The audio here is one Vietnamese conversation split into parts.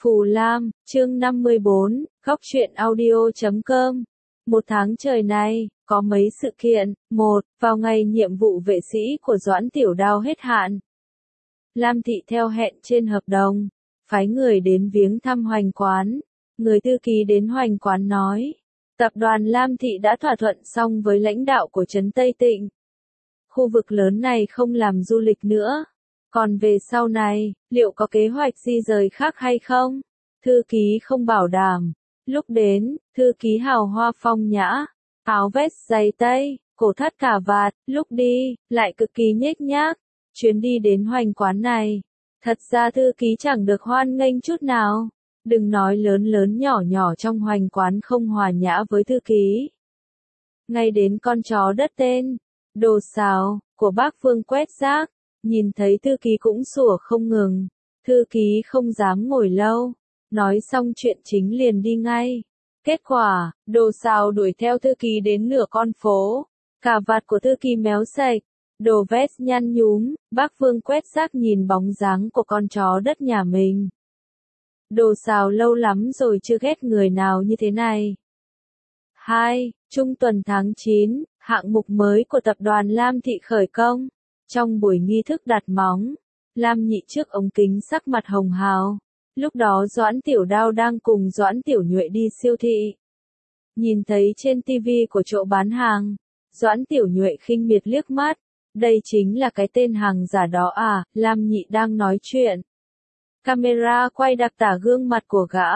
Phù Lam, chương 54, góc truyện audio.com. Một tháng trời nay, có mấy sự kiện. Một, vào ngày nhiệm vụ vệ sĩ của Doãn Tiểu Đao hết hạn, Lam Thị theo hẹn trên hợp đồng, phái người đến viếng thăm Hoành Quán. Người thư ký đến Hoành Quán nói, tập đoàn Lam Thị đã thỏa thuận xong với lãnh đạo của trấn Tây Tịnh. Khu vực lớn này không làm du lịch nữa. Còn về sau này, liệu có kế hoạch di rời khác hay không? Thư ký không bảo đảm. Lúc đến, thư ký hào hoa phong nhã, áo vest giày tây, cổ thắt cà vạt, lúc đi, lại cực kỳ nhếch nhác. Chuyến đi đến Hoành Quán này, thật ra thư ký chẳng được hoan nghênh chút nào. Đừng nói lớn lớn nhỏ nhỏ trong Hoành Quán không hòa nhã với thư ký. Ngay đến con chó đất tên Đồ Sào của bác Phương quét rác, nhìn thấy thư ký cũng sủa không ngừng. Thư ký không dám ngồi lâu, nói xong chuyện chính liền đi ngay. Kết quả, Đồ Sào đuổi theo thư ký đến nửa con phố. Cà vạt của thư ký méo sạch, đồ vest nhăn nhúm, bác Phương quét rác nhìn bóng dáng của con chó đất nhà mình. Đồ Sào lâu lắm rồi chưa ghét người nào như thế này. 2. Trung tuần tháng 9, hạng mục mới của tập đoàn Lam Thị khởi công. Trong buổi nghi thức đặt móng, Lam Nhị trước ống kính sắc mặt hồng hào. Lúc đó Doãn Tiểu Đao đang cùng Doãn Tiểu Nhuệ đi siêu thị. Nhìn thấy trên tivi của chỗ bán hàng, Doãn Tiểu Nhuệ khinh miệt liếc mắt. Đây chính là cái tên hàng giả đó à? Lam Nhị đang nói chuyện. Camera quay đặc tả gương mặt của gã.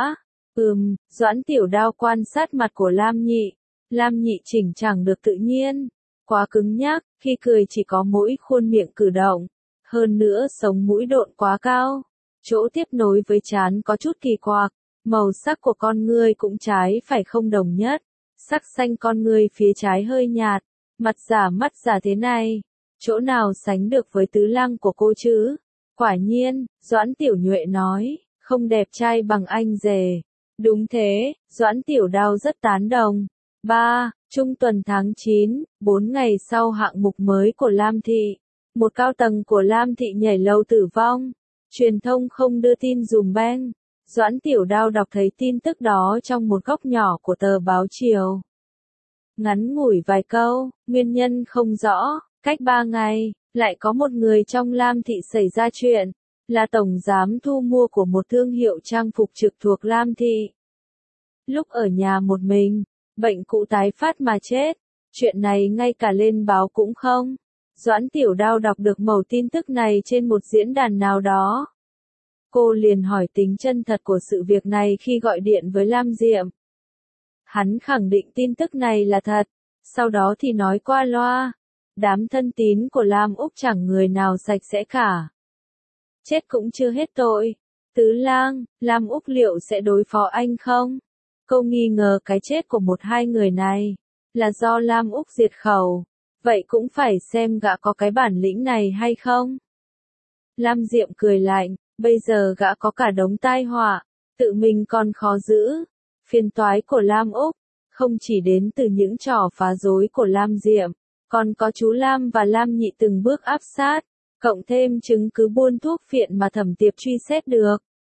Doãn Tiểu Đao quan sát mặt của Lam Nhị. Lam Nhị chỉnh chẳng được tự nhiên. Quá cứng nhắc, khi cười chỉ có mỗi khuôn miệng cử động. Hơn nữa sống mũi độn quá cao. Chỗ tiếp nối với trán có chút kỳ quặc. Màu sắc của con ngươi cũng trái phải không đồng nhất. Sắc xanh con ngươi phía trái hơi nhạt. Mặt giả mắt giả thế này. Chỗ nào sánh được với tứ lăng của cô chứ? Quả nhiên, Doãn Tiểu Nhuệ nói, không đẹp trai bằng anh rể. Đúng thế, Doãn Tiểu Đao rất tán đồng. 3. Trung tuần tháng 9, 4 ngày sau hạng mục mới của Lam Thị. Một cao tầng của Lam Thị nhảy lầu tử vong. Truyền thông không đưa tin dùm beng. Doãn Tiểu Đao đọc thấy tin tức đó trong một góc nhỏ của tờ báo Chiều. Ngắn ngủi vài câu, nguyên nhân không rõ. Cách 3 ngày, lại có một người trong Lam Thị xảy ra chuyện. Là tổng giám thu mua của một thương hiệu trang phục trực thuộc Lam Thị. Lúc ở nhà một mình, bệnh cũ tái phát mà chết. Chuyện này ngay cả lên báo cũng không. Doãn Tiểu Đao đọc được mẩu tin tức này trên một diễn đàn nào đó. Cô liền hỏi tính chân thật của sự việc này khi gọi điện với Lam Diệm. Hắn khẳng định tin tức này là thật. Sau đó thì nói qua loa. Đám thân tín của Lam Úc chẳng người nào sạch sẽ cả. Chết cũng chưa hết tội. Tứ lang, Lam Úc liệu sẽ đối phó anh không? Cô nghi ngờ cái chết của một hai người này là do Lam Úc diệt khẩu. Vậy cũng phải xem gã có cái bản lĩnh này hay không? Lam Diệm cười lạnh, bây giờ gã có cả đống tai họa, tự mình còn khó giữ. Phiền toái của Lam Úc không chỉ đến từ những trò phá rối của Lam Diệm, còn có chú Lam và Lam Nhị từng bước áp sát, cộng thêm chứng cứ buôn thuốc phiện mà Thẩm Tiệp truy xét được.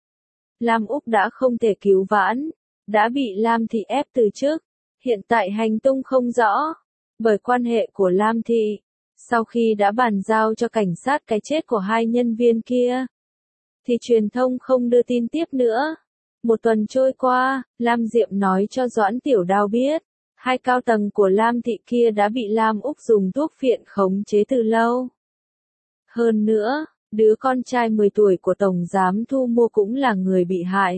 Lam Úc đã không thể cứu vãn, đã bị Lam Thị ép từ trước, hiện tại hành tung không rõ. Bởi quan hệ của Lam Thị, sau khi đã bàn giao cho cảnh sát cái chết của hai nhân viên kia, thì truyền thông không đưa tin tiếp nữa. Một tuần trôi qua, Lam Diệm nói cho Doãn Tiểu Đao biết, hai cao tầng của Lam Thị kia đã bị Lam Úc dùng thuốc phiện khống chế từ lâu. Hơn nữa, đứa con trai 10 tuổi của Tổng Giám Thu mua cũng là người bị hại.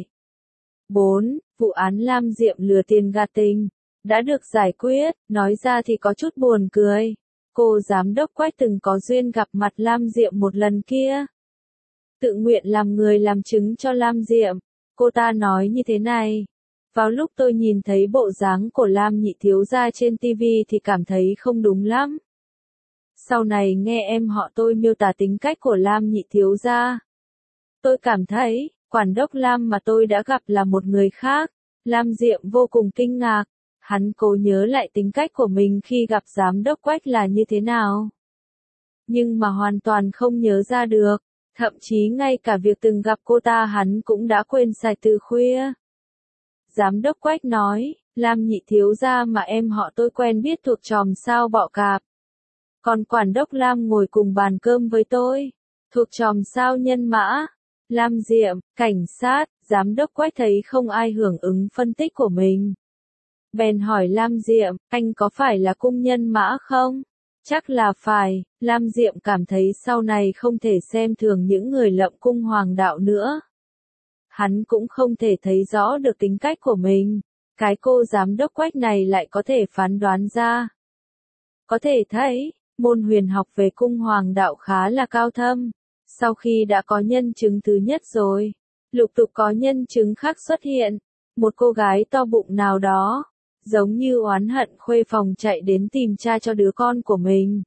4. Vụ án Lam Diệm lừa tiền gạt tình đã được giải quyết, nói ra thì có chút buồn cười. Cô giám đốc Quách từng có duyên gặp mặt Lam Diệm một lần kia. Tự nguyện làm người làm chứng cho Lam Diệm. Cô ta nói như thế này. Vào lúc tôi nhìn thấy bộ dáng của Lam Nhị thiếu gia trên TV thì cảm thấy không đúng lắm. Sau này nghe em họ tôi miêu tả tính cách của Lam Nhị thiếu gia, tôi cảm thấy, quản đốc Lam mà tôi đã gặp là một người khác. Lam Diệm vô cùng kinh ngạc. Hắn cố nhớ lại tính cách của mình khi gặp giám đốc Quách là như thế nào. Nhưng mà hoàn toàn không nhớ ra được. Thậm chí ngay cả việc từng gặp cô ta hắn cũng đã quên sạch từ khuya. Giám đốc Quách nói, Lam nhị thiếu gia mà em họ tôi quen biết thuộc chòm sao Bọ Cạp. Còn quản đốc Lam ngồi cùng bàn cơm với tôi, thuộc chòm sao Nhân Mã. Lam Diệm, cảnh sát, giám đốc Quách thấy không ai hưởng ứng phân tích của mình. Bèn hỏi Lam Diệm, anh có phải là cung Nhân Mã không? Chắc là phải, Lam Diệm cảm thấy sau này không thể xem thường những người lộng cung hoàng đạo nữa. Hắn cũng không thể thấy rõ được tính cách của mình. Cái cô giám đốc Quách này lại có thể phán đoán ra. Có thể thấy, môn huyền học về cung hoàng đạo khá là cao thâm. Sau khi đã có nhân chứng thứ nhất rồi, lục tục có nhân chứng khác xuất hiện. Một cô gái to bụng nào đó, giống như oán hận khuê phòng chạy đến tìm cha cho đứa con của mình.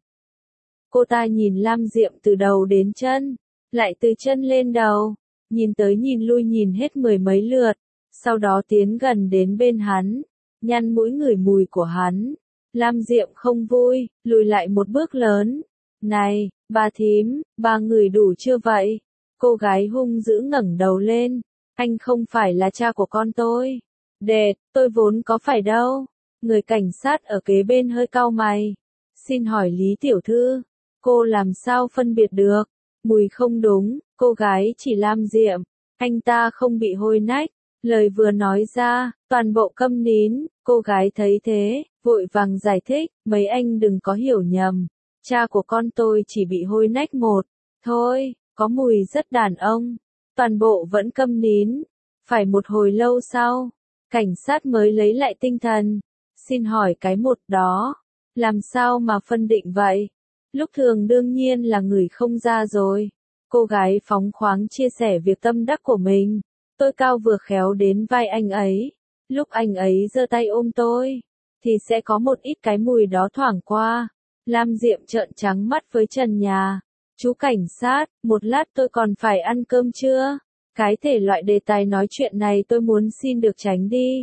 Cô ta nhìn Lam Diệm từ đầu đến chân, lại từ chân lên đầu, nhìn tới nhìn lui nhìn hết mười mấy lượt, sau đó tiến gần đến bên hắn, nhăn mũi ngửi mùi của hắn. Lam Diệm không vui, lùi lại một bước lớn. Này, bà thím, bà ngửi đủ chưa vậy? Cô gái hung dữ ngẩng đầu lên. Anh không phải là cha của con tôi. Đệt, tôi vốn có phải đâu. Người cảnh sát ở kế bên hơi cau mày. Xin hỏi Lý tiểu thư, cô làm sao phân biệt được? Mùi không đúng, cô gái chỉ Lam Diệm. Anh ta không bị hôi nách. Lời vừa nói ra, toàn bộ câm nín. Cô gái thấy thế, vội vàng giải thích, mấy anh đừng có hiểu nhầm. Cha của con tôi chỉ bị hôi nách một. Thôi, có mùi rất đàn ông. Toàn bộ vẫn câm nín. Phải một hồi lâu sau, cảnh sát mới lấy lại tinh thần. Xin hỏi cái một đó, làm sao mà phân định vậy? Lúc thường đương nhiên là người không ra rồi. Cô gái phóng khoáng chia sẻ việc tâm đắc của mình. Tôi cao vừa khéo đến vai anh ấy. Lúc anh ấy giơ tay ôm tôi, thì sẽ có một ít cái mùi đó thoảng qua. Lam Diệm trợn trắng mắt với trần nhà. Chú cảnh sát, một lát tôi còn phải ăn cơm chưa? Cái thể loại đề tài nói chuyện này tôi muốn xin được tránh đi.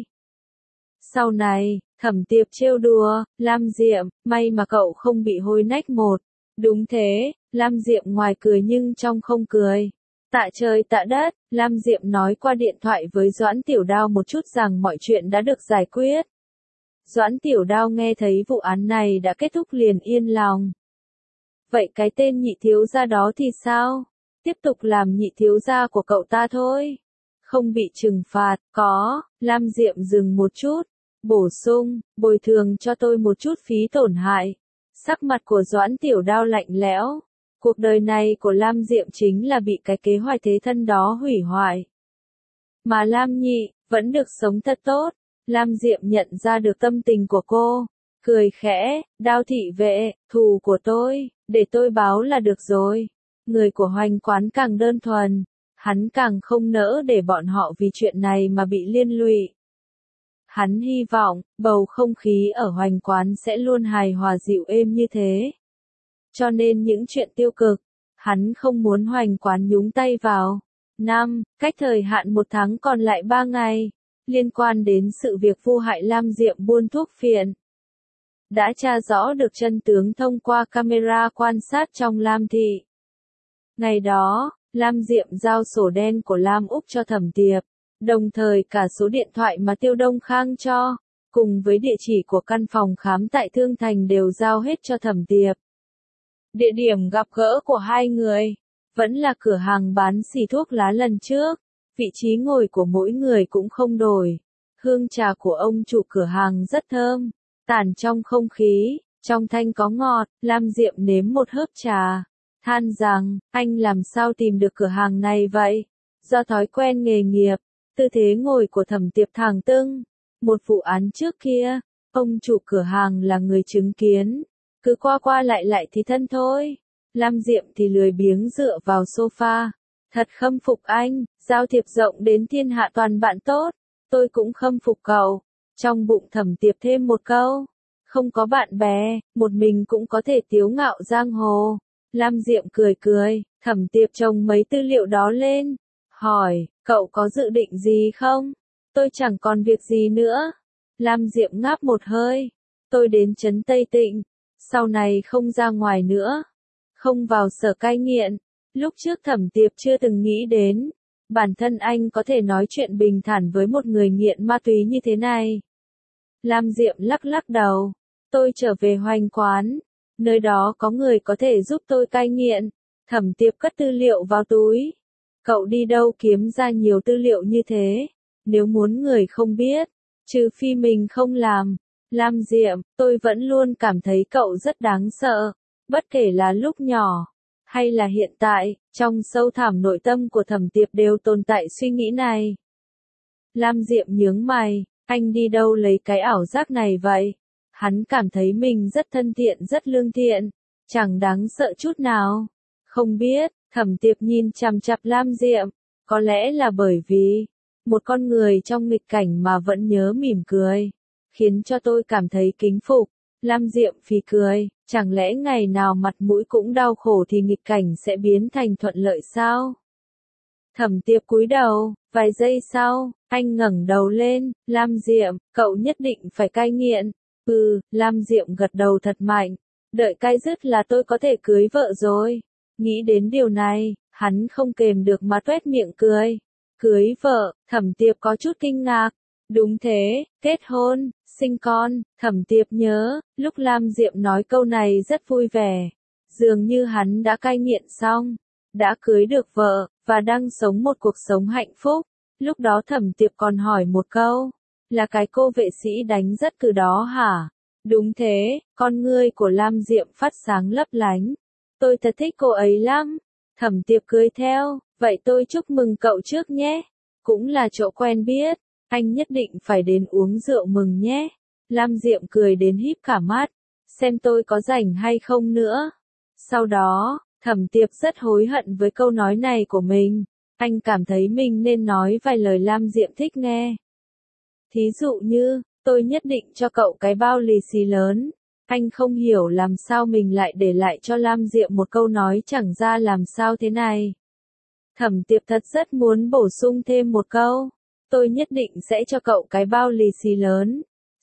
Sau này, Thẩm Tiệp trêu đùa, Lam Diệm, may mà cậu không bị hôi nách một. Đúng thế, Lam Diệm ngoài cười nhưng trong không cười. Tạ trời tạ đất, Lam Diệm nói qua điện thoại với Doãn Tiểu Đao một chút rằng mọi chuyện đã được giải quyết. Doãn Tiểu Đao nghe thấy vụ án này đã kết thúc liền yên lòng. Vậy cái tên nhị thiếu gia đó thì sao? Tiếp tục làm nhị thiếu gia của cậu ta thôi. Không bị trừng phạt, có, Lam Diệm dừng một chút. Bổ sung, bồi thường cho tôi một chút phí tổn hại. Sắc mặt của Doãn Tiểu Đao lạnh lẽo. Cuộc đời này của Lam Diệm chính là bị cái kế hoạch thế thân đó hủy hoại. Mà Lam Nhị, vẫn được sống thật tốt. Lam Diệm nhận ra được tâm tình của cô. Cười khẽ, Đao thị vệ, thù của tôi, để tôi báo là được rồi. Người của Hoành Quán càng đơn thuần. Hắn càng không nỡ để bọn họ vì chuyện này mà bị liên lụy. Hắn hy vọng, bầu không khí ở Hoành Quán sẽ luôn hài hòa dịu êm như thế. Cho nên những chuyện tiêu cực, hắn không muốn Hoành Quán nhúng tay vào. 5. Cách thời hạn 1 tháng còn lại 3 ngày. Liên quan đến sự việc vu hại Lam Diệm buôn thuốc phiện. Đã tra rõ được chân tướng thông qua camera quan sát trong Lam Thị. Ngày đó, Lam Diệm giao sổ đen của Lam Úc cho Thẩm Tiệp, đồng thời cả số điện thoại mà Tiêu Đông Khang cho, cùng với địa chỉ của căn phòng khám tại Thương Thành đều giao hết cho Thẩm Tiệp. Địa điểm gặp gỡ của hai người, vẫn là cửa hàng bán xì thuốc lá lần trước, vị trí ngồi của mỗi người cũng không đổi. Hương trà của ông chủ cửa hàng rất thơm, tản trong không khí, trong thanh có ngọt. Lam Diệm nếm một hớp trà, than rằng, anh làm sao tìm được cửa hàng này vậy? Do thói quen nghề nghiệp, tư thế ngồi của Thẩm Tiệp thẳng tưng. Một vụ án trước kia, ông chủ cửa hàng là người chứng kiến, cứ qua qua lại thì thân thôi. Lam Diệm thì lười biếng dựa vào sofa. Thật khâm phục anh, giao thiệp rộng đến thiên hạ toàn bạn tốt. Tôi cũng khâm phục cậu. Trong bụng Thẩm Tiệp thêm một câu. Không có bạn bè, một mình cũng có thể tiếu ngạo giang hồ. Lam Diệm cười cười, Thẩm Tiệp chồng mấy tư liệu đó lên. Hỏi, cậu có dự định gì không? Tôi chẳng còn việc gì nữa. Lam Diệm ngáp một hơi. Tôi đến trấn Tây Tịnh. Sau này không ra ngoài nữa. Không vào sở cai nghiện. Lúc trước Thẩm Tiệp chưa từng nghĩ đến, bản thân anh có thể nói chuyện bình thản với một người nghiện ma túy như thế này. Lam Diệm lắc lắc đầu, tôi trở về Hoành Quán, nơi đó có người có thể giúp tôi cai nghiện. Thẩm Tiệp cất tư liệu vào túi. Cậu đi đâu kiếm ra nhiều tư liệu như thế? Nếu muốn người không biết, trừ phi mình không làm. Lam Diệm, tôi vẫn luôn cảm thấy cậu rất đáng sợ, bất kể là lúc nhỏ hay là hiện tại, trong sâu thẳm nội tâm của Thẩm Tiệp đều tồn tại suy nghĩ này. Lam Diệm nhướng mày, anh đi đâu lấy cái ảo giác này vậy? Hắn cảm thấy mình rất thân thiện, rất lương thiện, chẳng đáng sợ chút nào. Không biết, Thẩm Tiệp nhìn chằm chằm Lam Diệm, có lẽ là bởi vì một con người trong nghịch cảnh mà vẫn nhớ mỉm cười, khiến cho tôi cảm thấy kính phục. Lam Diệm phì cười, chẳng lẽ ngày nào mặt mũi cũng đau khổ thì nghịch cảnh sẽ biến thành thuận lợi sao? Thẩm Tiệp cúi đầu, vài giây sau, anh ngẩng đầu lên, Lam Diệm, cậu nhất định phải cai nghiện. Lam Diệm gật đầu thật mạnh, đợi cai dứt là tôi có thể cưới vợ rồi. Nghĩ đến điều này, hắn không kềm được mà tuét miệng cười. Cưới vợ, Thẩm Tiệp có chút kinh ngạc. Đúng thế, kết hôn, sinh con. Thẩm Tiệp nhớ, lúc Lam Diệm nói câu này rất vui vẻ. Dường như hắn đã cai nghiện xong, đã cưới được vợ, và đang sống một cuộc sống hạnh phúc. Lúc đó Thẩm Tiệp còn hỏi một câu, là cái cô vệ sĩ đánh rất cừ đó hả? Đúng thế, con ngươi của Lam Diệm phát sáng lấp lánh. Tôi thật thích cô ấy lắm. Thẩm Tiệp cười theo, vậy tôi chúc mừng cậu trước nhé. Cũng là chỗ quen biết, anh nhất định phải đến uống rượu mừng nhé. Lam Diệm cười đến híp cả mắt, xem tôi có rảnh hay không nữa. Sau đó, Thẩm Tiệp rất hối hận với câu nói này của mình. Anh cảm thấy mình nên nói vài lời Lam Diệm thích nghe. Thí dụ như, tôi nhất định cho cậu cái bao lì xì lớn. Anh không hiểu làm sao mình lại để lại cho Lam Diệm một câu nói chẳng ra làm sao thế này. Thẩm Tiệp thật rất muốn bổ sung thêm một câu. Tôi nhất định sẽ cho cậu cái bao lì xì lớn.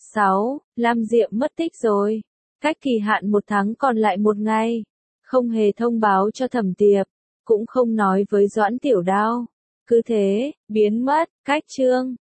6. Lam Diệm mất tích rồi. Cách kỳ hạn 1 tháng còn lại 1 ngày. Không hề thông báo cho Thẩm Tiệp. Cũng không nói với Doãn Tiểu Đao. Cứ thế, biến mất, cách chương.